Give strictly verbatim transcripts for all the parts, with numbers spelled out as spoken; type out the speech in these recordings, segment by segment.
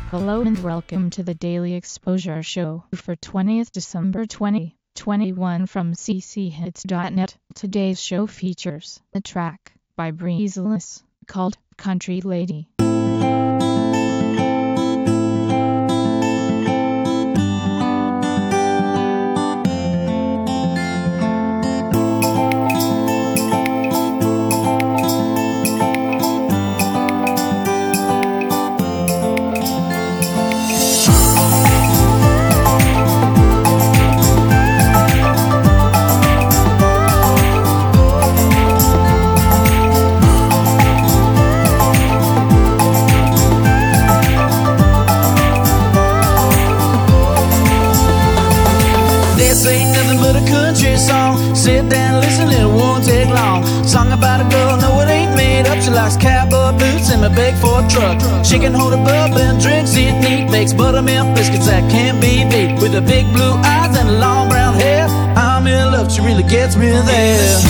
Hello and welcome to the Daily Exposure Show for twentieth December twenty twenty-one from c c hits dot net. Today's show features a track by Breezeless called Country Lady. This ain't nothing but a country song. Sit down, listen, it won't take long. Song about a girl, no, it ain't made up. She likes cowboy boots and a big Ford truck. She can hold a bub and drinks it neat. Bakes buttermilk biscuits that can't be beat. With her big blue eyes and long brown hair, I'm in love, she really gets me there.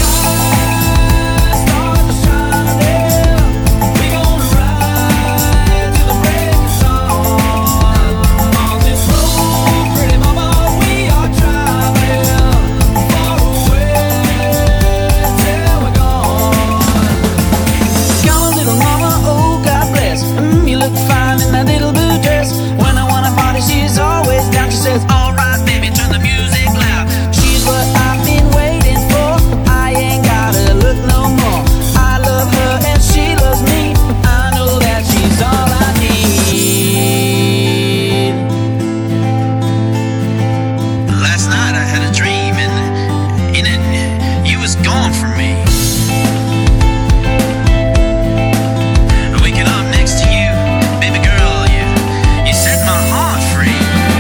Alright baby, turn the music loud. She's what I've been waiting for. I ain't gotta look no more. I love her and she loves me. I know that she's all I need. Last night I had a dream and in it, you was gone from me. Waking up next to you, baby girl, you, you set my heart free.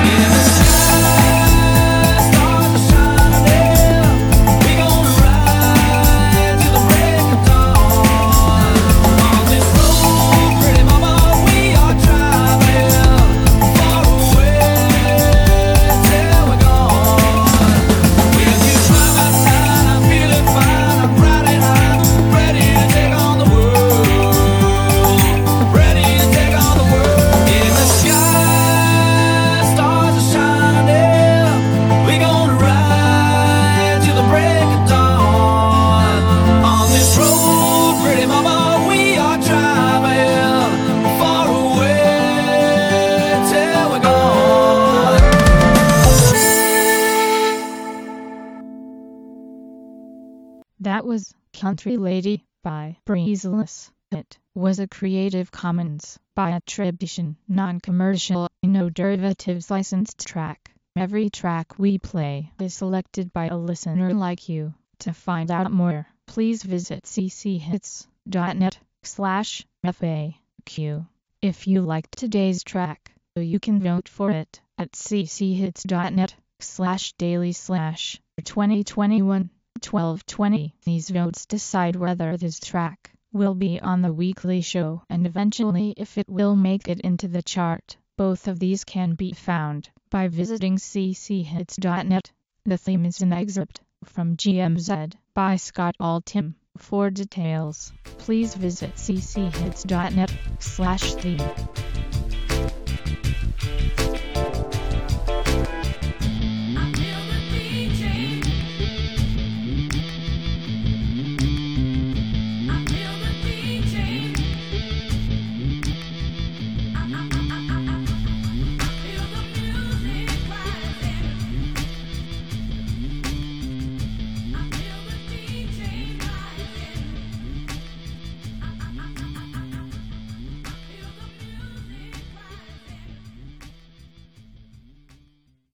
That was Country Lady by Breezeless. It was a Creative Commons by attribution, non-commercial, no derivatives licensed track. Every track we play is selected by a listener like you. To find out more, please visit c c hits dot net slash F A Q. If you liked today's track, you can vote for it at c c hits dot net slash daily slash twenty twenty-one. twelve twenty. These votes decide whether this track will be on the weekly show and eventually if it will make it into the chart. Both of these can be found by visiting c c hits dot net. The theme is an excerpt from G M Z by Scott Altham. For details, please visit c c hits dot net slash theme.